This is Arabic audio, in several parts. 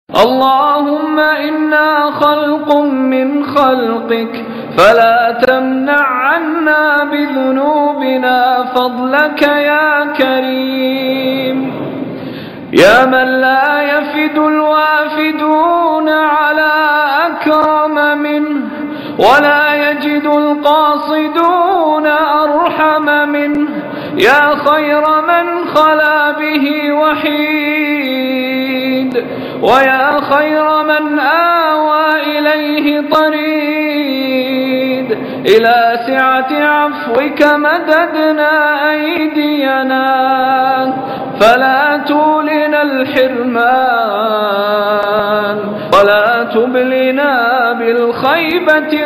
اللهم إنا خلق من خلقك فلا تمنع عنا بذنوبنا فضلك يا كريم. يا من لا يفد الوافدون على أكرم منه ولا يجد القاصدون أرحم منه. يا خير من خلا به وحيد ويا خير من آوى إليه طريد. إلى سعة عفوك مددنا أيدينا فلا تولنا الحرمان ولا تبلنا بالخيبة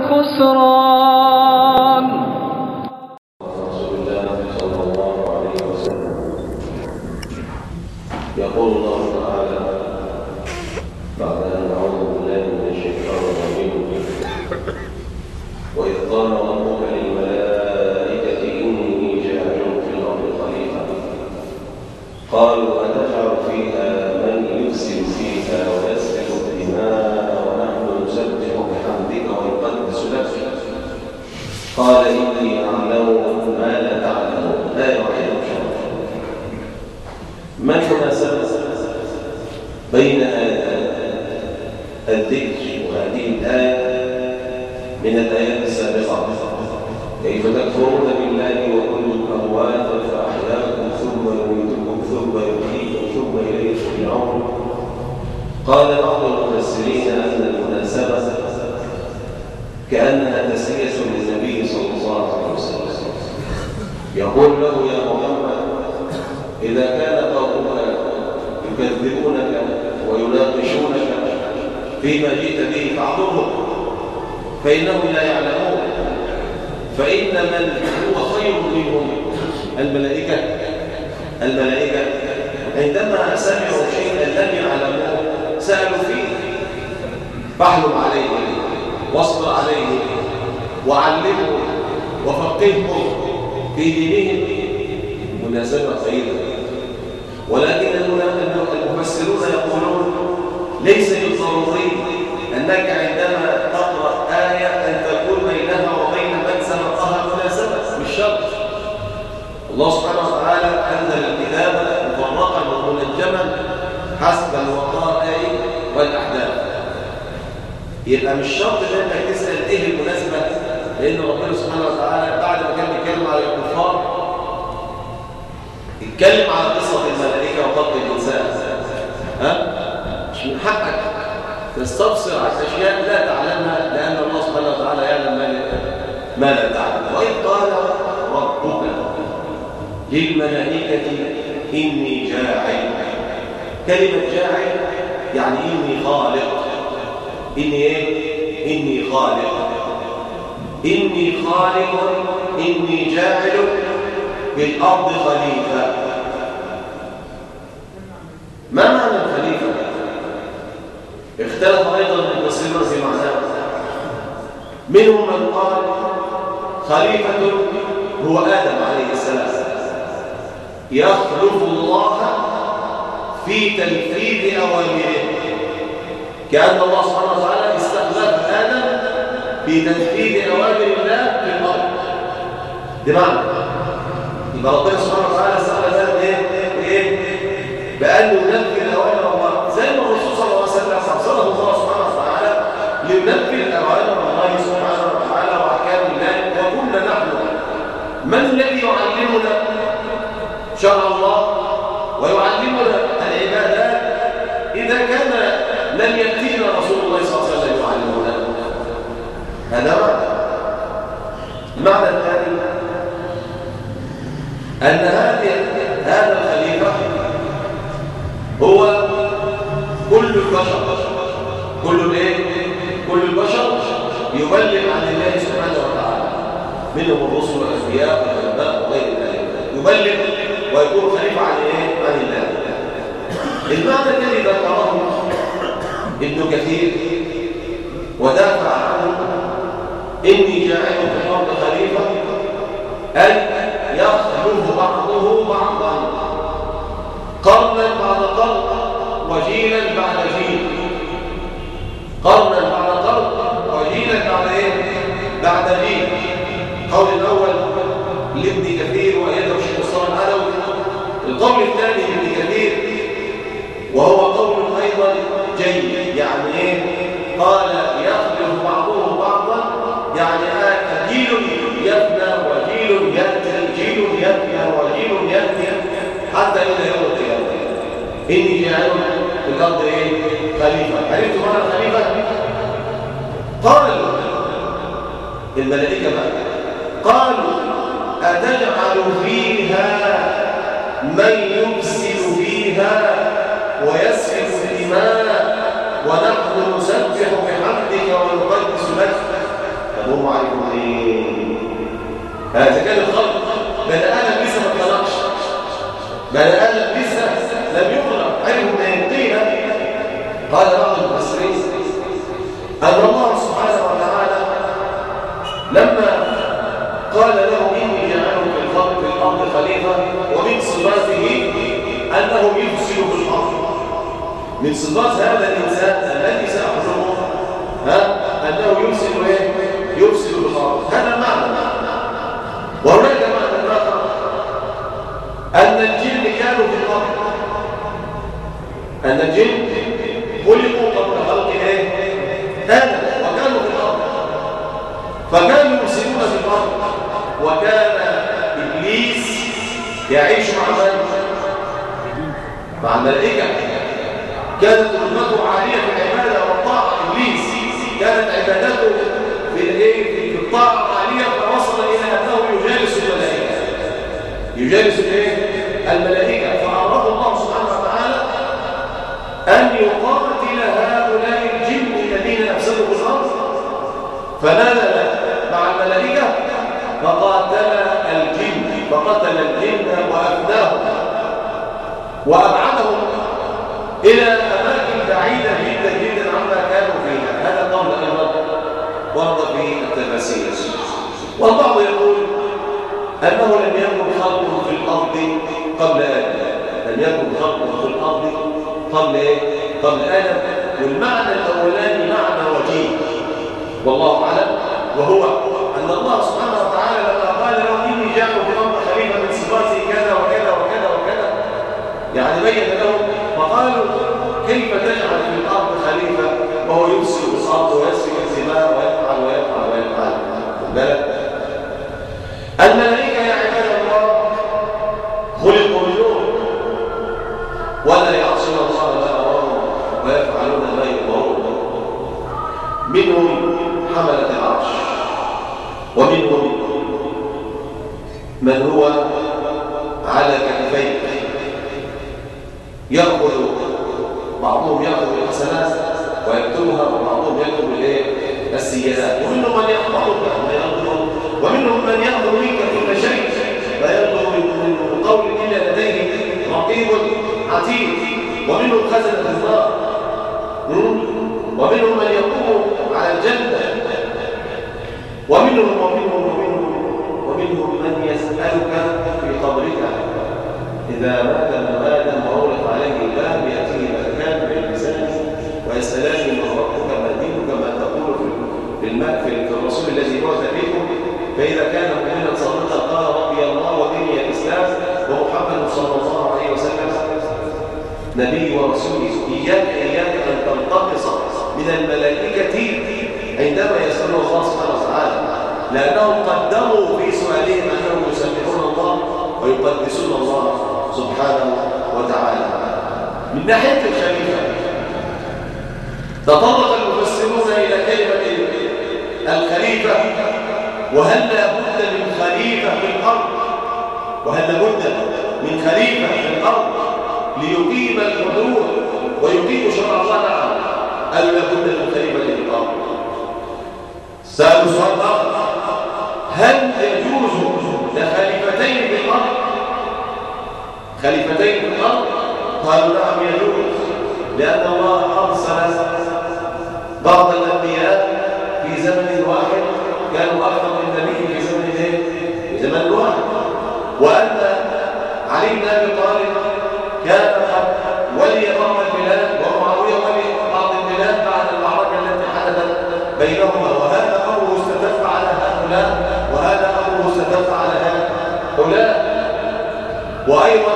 والخسران. يقول الله تعالى بعد أن أعوذ بالله من الشيطان الرجيم: وإذ قال ربك للملائكة إني جاعل في الأرض خليفة قالوا أتجعل فيها من يفسد فيها ويسفك الدماء ونحن نسبح بحمدك ونقدس لك قال إني أعلم ما لا تعلمون. لا يعلم شيئا. ما المناسبة بين الذكر وهذه الآية من الآيات السابقة؟ كيف تكفرون بالله وكنتم أمواتا فأحياكم ثم يميتكم ثم يحييكم ثم إليه ترجعون. قال بعض المفسرين أن المناسبة كأنها تسلية للنبي صلى الله عليه وسلم، يقول له: يا محمد، إذا كان قومك يكذبونك ويناقشونك فيما جئت به فاعذرهم فإنهم لا يعلمون، فإن من هو خير منهم الملائكة عندما سمعوا شيئا لم يعلموه سألوا فيه فاحلم عليهم واصبر عليهم وعلمهم وفقههم في دينهم. مناسبة خيرة. ولكن المفسرون يقولون: ليس بالضروري أنك عندما تقرأ آية أن تكون بينها وبين من سبقها مناسبة، مش شرط. الله سبحانه وتعالى أنزل الكتاب مفرقا ومنجما حسب الوقائع والأحداث. يبقى مش شرط أنك تسأل إيه المناسبة، لأن ربنا سبحانه وتعالى بعد ما كان بيتكلم على الكفار اتكلم على قصة الملائكة وخلق الإنسان. مش من حقك تستبصر على أشياء لا تعلمها، لأن الله سبحانه وتعالى يعلم ما لا تعلم. وإذ قال ربك للملائكة إني جاعل. كلمة جاعل يعني إني خالق. إني إيه؟ إني خالق. إني خالق، إني جاعل في الأرض خليفة. ما معنى الخليفة؟ اختلف أيضا المفسرون في معناه. منهم من قال خليفة هو آدم عليه السلام، يخلف الله في تنفيذ أوامره، كأن الله سبحانه وتعالى استخلف آدم في تنفيذ أوامر الله في الأرض. بمعنى يبقى ربنا سبحانه وتعالى سأل آدم إيه؟ بأن ينفذ أوامر الله، زي ما الرسول صلى الله عليه وسلم أرسله الله سبحانه وتعالى لينفذ أوامر الله سبحانه وتعالى وأحكام الله. وكنا نحن من الذي يعلمنا شرع الله ويعلمنا العبادات إذا كان لم يأتينا رسول الله صلى الله عليه وسلم يعلمنا؟ هذا المعنى الثاني أن هذا الخليفة هو كل البشر. كل البشر يبلغ عن الله سبحانه وتعالى، منهم الرسل والأنبياء والعلماء وغير ذلك، يبلغ ويكون خليفة عن الله. المعنى الذي ذكره ابن كثير ودافع عنه إني جاعل في الأرض خليفة، أي يخلف بعضه بعضا قرنا بعد قرن وجيلا بعد جيل. قرنا بعد قرن وجيلا بعد ايه؟ بعد جيل. القول الاول لابن كثير وايده الشيخ مصطفى العلوي. القول الثاني لابن كثير وهو قول ايضا جيد، يعني ايه؟ قال يخلف بعضهم بعضا، يعني جيل يفنى وجيل ياتي، جيل يفنى وجيل ياتي حتى الى يوم القيامه. اني جاعل في الارض ايه؟ خليفه. عرفت معنى الخليفه؟ قال الملائكه بقى قالوا أتجعل فيها من يفسد فيها ويسفك الدماء ونحن نسبح بحمدك ونقدس لك. فهم عارفون ايه؟ هذا كان الخلق. بني آدم لسه ما اتخلقش، بني آدم لسه لم يخلق. علمهم من قيل قال بعض المفسرين أن الله سبحانه وتعالى لما قال له إني جعله في الأرض خليفة، ومن صفاته أنه يفسد في الأرض. من صفات هذا الإنسان الذي سأحكمه أنه يفسد إيه؟ يفسد في الأرض. هذا معنى. وهناك معنى آخر أن الجن كانوا في الأرض، أن الجن خلقوا قبل خلق إيه؟ آدم وكانوا في الأرض، فكانوا يفسدون في الأرض. وكان إبليس يعيش مع من؟ مع الملائكة. كانت رتبته عالية في العبادة والطاعة. إبليس كانت عبادته في الطاعة عالية، فوصل إلى أنه يجالس الملائكة. يجالس الملائكة. فأمره الله سبحانه وتعالى أن يقاتل هؤلاء الجن الذين أفسدوا في الأرض، فنزل مع الملائكة فقتل الجن وأفناهم وأبعدهم إلى أماكن بعيدة جدا جدا عما كانوا فيها. هذا قول أيضا ورد في التفاسير. والبعض يقول أنه لم يكن خلق في الأرض قبل آدم، لم يكن خلق في الأرض قبل آدم. والمعنى الأولاني معنى وجيه والله أعلم، وهو أن الله سبحانه وتعالى لما قال له إني جاعل في الأرض خليفة من صفاته كذا وكذا وكذا وكذا، يعني بين لهم. فقالوا كيف تجعل في الأرض خليفة وهو يفسد الأرض ويسفك الدماء ويفعل ويفعل ويفعل. بالك الملائكة يا عباد الله خلقوا من نور ولا يعصون الله ما أمرهم ويفعلون ما يؤمرون. منهم حملة العرش، ومنهم من هو على كتفيه يأخذ، بعضهم يأخذ الحسنات ويكتبها، وبعضهم يكتب السيئات. ومنهم من يأخذ ومنهم من يأخذ منك كل شيء لا يطلب من قول إلا لديه رقيب عتيد. ومنهم خزنة النار، ومنهم من يقوم على الجنة، ومنهم من يسألك في قبرك إذا مات ابن آدم وأغلق عليه الباب يأتيه ملكان باللسان ويسألان من ربك ما دينك ما تقول في الرسول الذي بعث فيكم، فإذا كان مؤمنا صادقا قال ربي الله وديني الإسلام ومحمد صلى الله عليه وسلم نبي ورسول. إياك أن تنتقص من الملائكة عندما يسألون الله سبحانه وتعالى، لأنهم قدموا في سؤالهم أنهم يسبحون الله ويقدسون الله سبحانه وتعالى. من ناحية الخليفة تطرق المفسرون إلى كلمة الخليفة، وهل لابد من خليفة في الأرض، وهل لابد من خليفة في الأرض ليقيم الحدود ويقيم شرع الله. نعم، قالوا لابد من خليفة في الأرض. سألوا سؤال آخر: هل يجوز لخليفتين في الأرض؟ خليفتين في الأرض؟ قالوا نعم يجوز، لأن الله أرسل بعض الأنبياء في زمن واحد، كانوا أكثر من نبي في زمن واحد. وأن علي بن أبي طالب كان قد ولي بعض البلاد، ومعاوية ولي بعض البلاد بعد المعركة التي بينهما، وهذا أمره استدف على هؤلاء وهذا أمره استدف على هؤلاء. وأيضا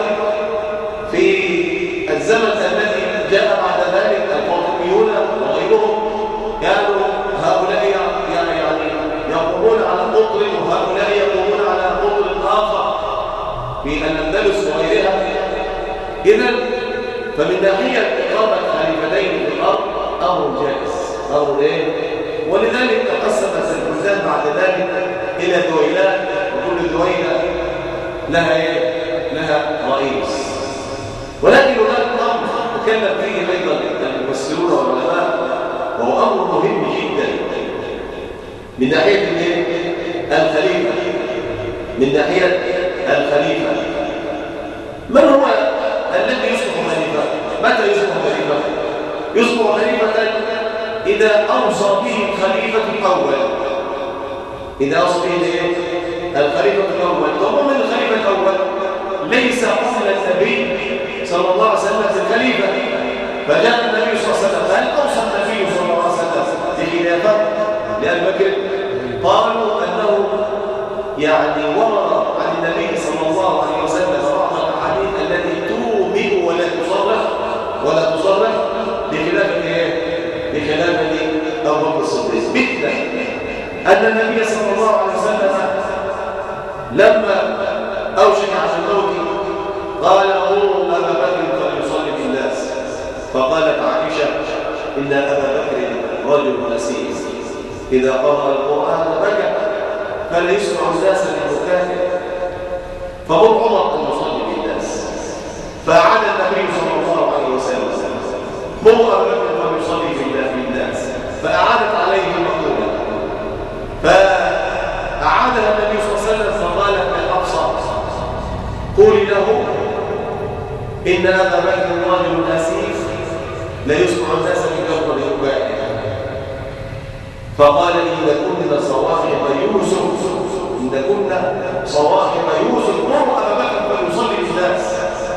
في الزمن الذي جاء بعد ذلك الفاطميون وغيرهم كانوا هؤلاء يعني يقومون على قطر وهؤلاء يقومون على قطر آخر في الأندلس وغيرها. إذن فمن ناحية إقامة خليفتين في الأرض أمر جائز، أمر إيه؟ ولذلك تقسمت البلدان بعد ذلك إلى دويلات، وكل دويلة لها إيه؟ لها رئيس. ولكن هناك أمر تكلم فيه أيضا المفسرون والعلماء، وهو أمر مهم جدا من ناحية الخليفة. من ناحية الخليفة، من هو الذي يصبح خليفة؟ متى يصبح خليفة؟ يصبح خليفة إذا أوصى به الخليفة الأول. إذا أوصى به الخليفة الأول، ومن الخليفة الأول ليس قبل النبي صلى الله عليه وسلم الخليفة، فجاء النبي صلى الله عليه وسلم. هل أوصى النبي صلى الله عليه وسلم بخلافة لأبي بكر؟ قالوا أنه يعني ورد عن النبي صلى الله عليه وسلم بعض الأحاديث التي تومئ ولا تصرح بخلافة ايه؟ بخلافة أبو بكر الصديق، مثل أن النبي صلى الله عليه وسلم لما أوشك على الموت قال أمروا أبا بكر فليصلي بالناس، فقالت عائشة إن أبا بكر رجل نسيس إذا قرأ القرآن بكى فلا يسمع الناس لبكائه، فمر عمر أن يصلي بالناس، فأعاد النبي صلى الله عليه وسلم مر أبا بكر فليصلي بالناس، فأعادت عليه المقولة، فأعادها النبي صلى الله عليه وسلم فقالت للأبصار قولي له إن أبا بكر رجل نسيف لا يسمع الناس بكثرة بكائه، فقال إن كنا صواحب يوسف إن كنا صواحب يوسف مر أبا بكر فليصلي بالناس،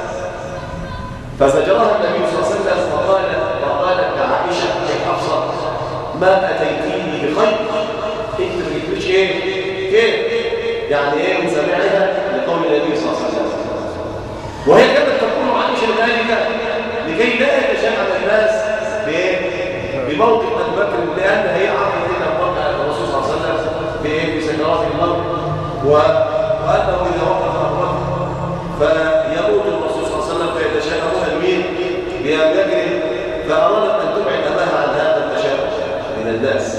فزجرها النبي صلى الله عليه وسلم فقالت لعائشة حفصة ما أتيتيني بخير، انت ما جبتش كيف يعني ايه مسامعها لقول النبي صلى الله عليه وسلم. وهي كانت تقول عائشة ذلك لكي لا يتشاءم الناس بموقف ابي بكر، لان هي عرفت ان موقع الرسول صلى الله عليه وسلم في سكرات الموت، وانه اذا وقف ابو بكر فيموت الرسول صلى الله عليه وسلم فيتشاءمون بمين؟ بابي بكر، فارادت ان تبعد امها عن هذا التشاؤم من الناس.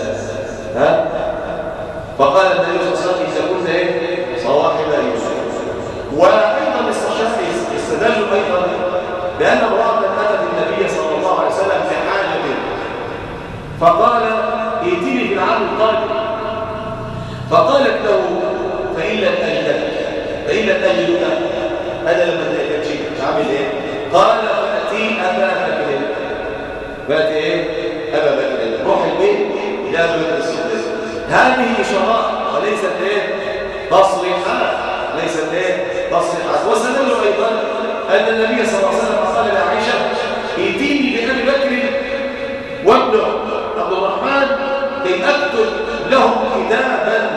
فقال النبي صلى الله عليه وسلم اذا كنت صواحب يوسف. وايضا استدلوا ايضا بان امراه اتت النبي صلى الله عليه وسلم في حاجه فقال ائتني في العام القادم، فقالت له فإن لم أجدك أنا لما تأتيك شيء عامل إيه؟ قال فأتي أبا بكر، أبا بكر روح البيت إلى أبا بكر الصديق. هذه إشارات وليست تصريحات، واستدلوا أيضا أن النبي صلى الله عليه وسلم قال لعائشة ائتيني بأبي بكر وابنه عبد الرحمن كي أكتب لهم كتابا،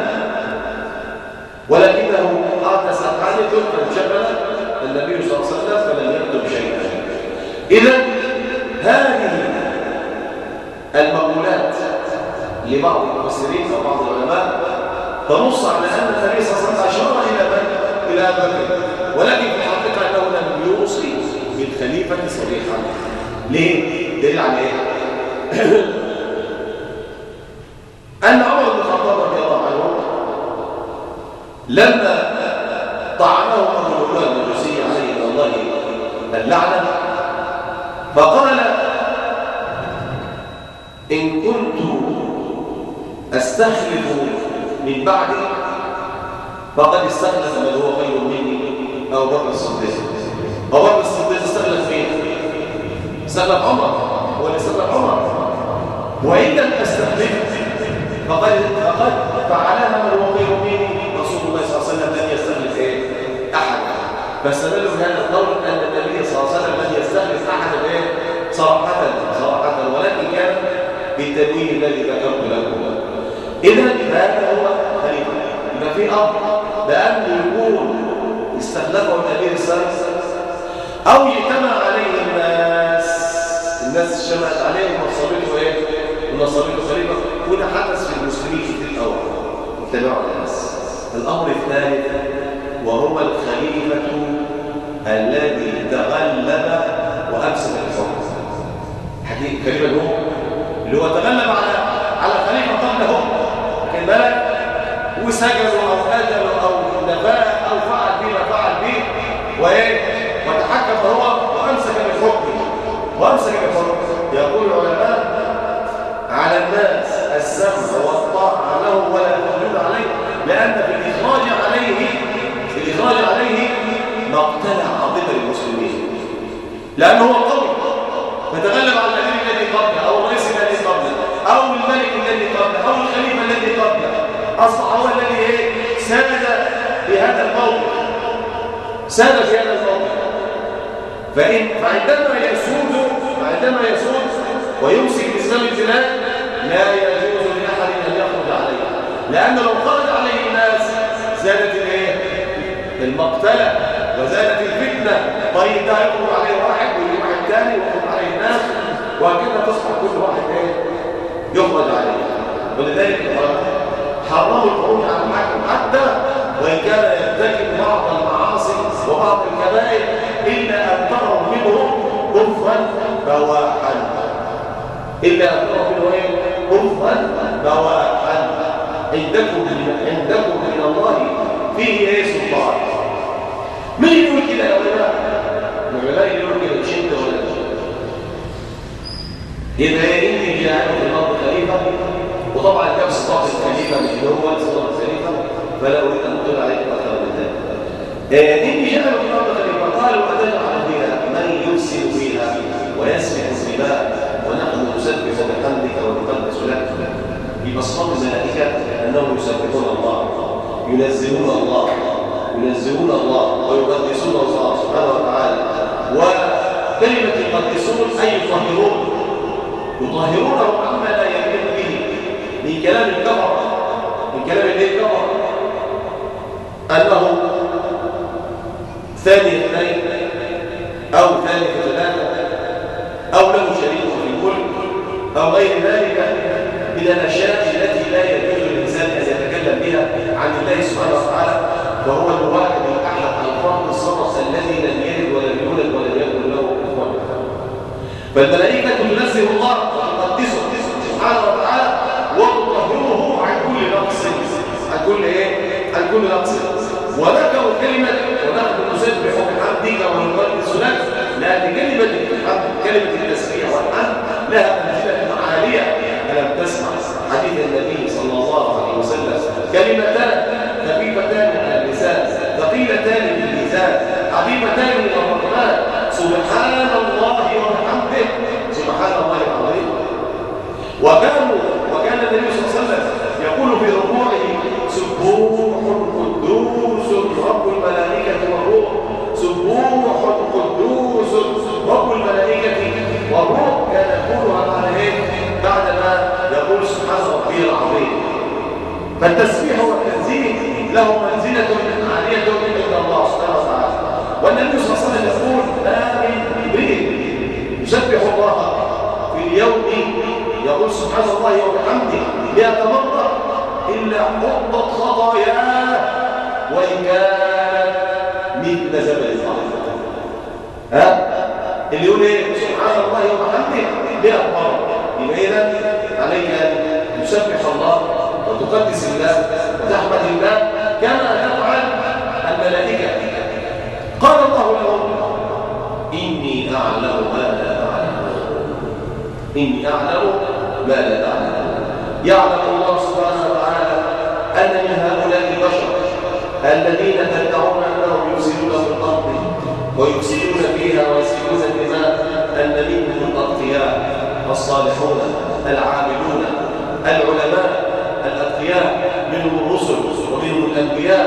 ولكنه حدث حادث فانشغل النبي صلى الله عليه وسلم فلم يكتب شيئا. إذن هذه المقولات لبعض المفسرين وبعض العلماء تنص على أن النبي صلى الله عليه وسلم أشار إلى من؟ إلى أبي بكر، ولكن في الحقيقة أنه لم يوصي بالخليفة صريحا. ليه؟ دليل على إيه؟ أن عمر بن الخطاب رضي الله عنه لما طعنه أبو لؤلؤ المجوسي عليه الله اللعنة فقال إن كنت أستخلف من بعدي فقد استخلف من هو خير مني أبو بكر الصديق. أبو بكر الصديق استخلف مين؟ استخلف عمر، هو اللي استخلف عمر. وإن لم أستخلف فقد فعلها من هو خير مني رسول الله صلى الله عليه وسلم لم يستخلف أحد. فاستدلوا بهذا القول أن النبي صلى الله عليه وسلم لم يستخلف أحد صراحة، ولكن كان بالتنوين الذي ذكرت لكم. إذا هذا هو خليفة. يبقى في أمر بأن يكون استخلفه الأمير السادس أو يجتمع عليه الناس اجتمعت عليه ونصبته إيه؟ ونصبته خليفة. وده حدث في المسلمين في الأول اجتمعوا على الناس. الأمر الثالث وهو الخليفة الذي تغلب وأمسك الحكم. حديث كلمة هو اللي هو تغلب على خليفة قبله، لكن بالك وسجنوا أو قتلوا أو نفاه أو فعل به ما فعل به وتحكم هو وأمسك بالحكم. يقول العلماء على الناس السمع والطاعة له ولا يخرجون عليه، لأن في الإخراج عليه مقتلع عظيم للمسلمين، لأنه هو قوي فتغلب على الأمير الذي قبله أو الرئيس الذي قبله أو الملك الذي قبله أو الخليفة الذي قبله، أصبح هو الذي ساد في هذا الموقف. فعندما يسود ويمسك بإسلام البلاد لا يجوز لأحد أن يخرج عليه، لأنه لو خرج عليه الناس زادت المقتلة وزادت الفتنة. طيب ده يخرج عليه واحد ويجي واحد ثاني ويخرج عليه الناس، وكذا تصبح كل واحد يخرج عليه. ولذلك حرموا الخروج على الحاكم حتى وإن كان يرتكب بعض المعاصي وبعض الكبائر إلا أن تروا منه كفرا بواحا. عندكم من الله فيه سلطان. مين يقول كده يا ولاد؟ العلماء يقول كده مش انت ولا يبقى اني جاء في الارض خليفه. وطبعا كم صفات الخليفه مش اللي هو صفات الخليفه، فلا اريد ان اطلع عليكم اكثر من ذلك. اني جاء في الارض خليفه قالوا اتجعل فيها من يفسد فيها ويسفك الدماء ونحن نسبح بحمدك ونقدس لك. بصفات الملائكه انهم يسبحون الله، ينزهون الله ويقدسون الله سبحانه وتعالى. وكلمة يقدسون أي يطهرونهم عما لا يليق به من كلام الكفر، أنه ثاني اثنين أو ثالث ثلاثة أو له شريك في الملك أو غير ذلك من الأشياء التي لا يجوز للإنسان أن يتكلم بها عن الله سبحانه وتعالى، وهو الواحد الأحد الفرد الصمد الذي لم يلد ولم يولد ولم يكن له كفوا أحد. فالملائكة تنزه الله وتقدسه سبحانه وتعالى وتطهره عن كل نقص، عن كل نقص. وذكروا كلمة ونحن نسبح بحمدك ونقدس لك، لأن كلمة التسبيح والحمد لها منزلة عالية. ألم تسمع حديث النبي صلى الله عليه وسلم كلمتان خفيفتان على اللسان ثقيلتان في الميزان حبيبتان الى الرحمن سبحان الله وبحمده سبحان الله العظيم. وكان النبي صلى الله عليه وسلم يقول في ركوعه سبوح قدوس رب الملائكة والروح، سبوح قدوس رب الملائكة والروح. كان يقولها بعدما يقول سبحان ربي العظيم. فالتسبيح والتنزيه له منزلة عالية عند الله سبحانه وتعالى. والنبي صلى الله عليه وسلم يقول ما من امرئ يسبح الله في اليوم يقول سبحان الله وبحمده 100 مرة إلا حطت خطاياه وإن كانت مثل زبد الأرض. اللي يقول سبحان الله وبحمده 100 مرة، يبقى إذا عليك أن تسبح الله وتقدس الله وتحمد الله كما تفعل الملائكة. قال الله لهم إني أعلم ما لا تعلمون. يعلم الله سبحانه وتعالى أن من هؤلاء البشر الذين تدعون أنهم يفسدون في الأرض ويفسدون فيها ويسفكون الدماء أن منهم الأتقياء الصالحون العابدون العلماء الأتقياء، منهم الرسل ومنهم الأنبياء،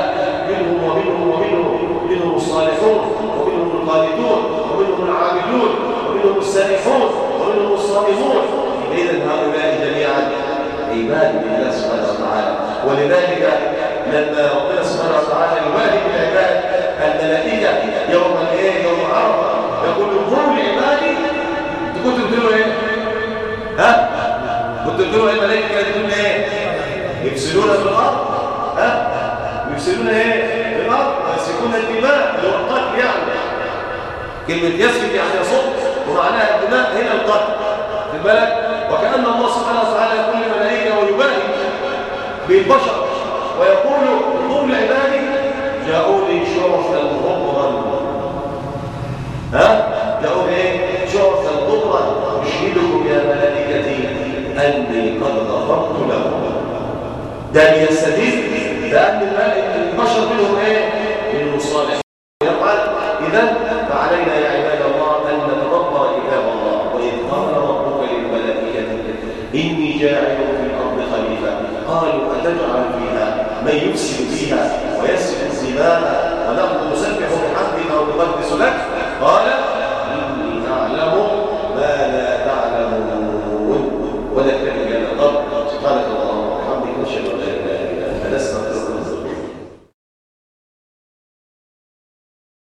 منهم الصالحون ومنهم القانتون ومنهم العابدون ومنهم السائحون ومنهم الصائمون. إذن هؤلاء جميعا عباد الله سبحانه وتعالى. ولذلك لما ربنا سبحانه وتعالى يواهب العباد الملائكة يوم الايه؟ يوم عرفة، يقول انظروا لعبادي. انتوا كنتوا بتقولوا ايه؟ ها؟ كنتوا بتقولوا ايه؟ الملائكة كانت بتقول ايه؟ يفسدون في الارض. ها؟ يفسدون ايه؟ في الارض، يسفكون الدماء، اللي هو القتل يعني. كلمة يسفك يعني يصد، ومعناها الدماء هنا القتل. في بالك؟ وكأن الله سبحانه وتعالى يقول للملائكة ويباهي بالبشر ويقول انظروا لعبادي جاءوني شرفا غبرا. ها؟ جاءوني ايه؟ شرفا غبرا اشهدكم يا ملائكتي اني قد غفرت لهم. ده بيستدل بأن البشر منهم ايه؟ منهم صالح يفعل. إذن فعلينا يا عباد الله أن نتدبر كتاب الله. وإذ قال ربك للملائكة إني جاعل في الأرض خليفة قالوا أتجعل فيها من يفسد فيها ويسفك الدماء ونحن نسبح بحمدك ونقدس لك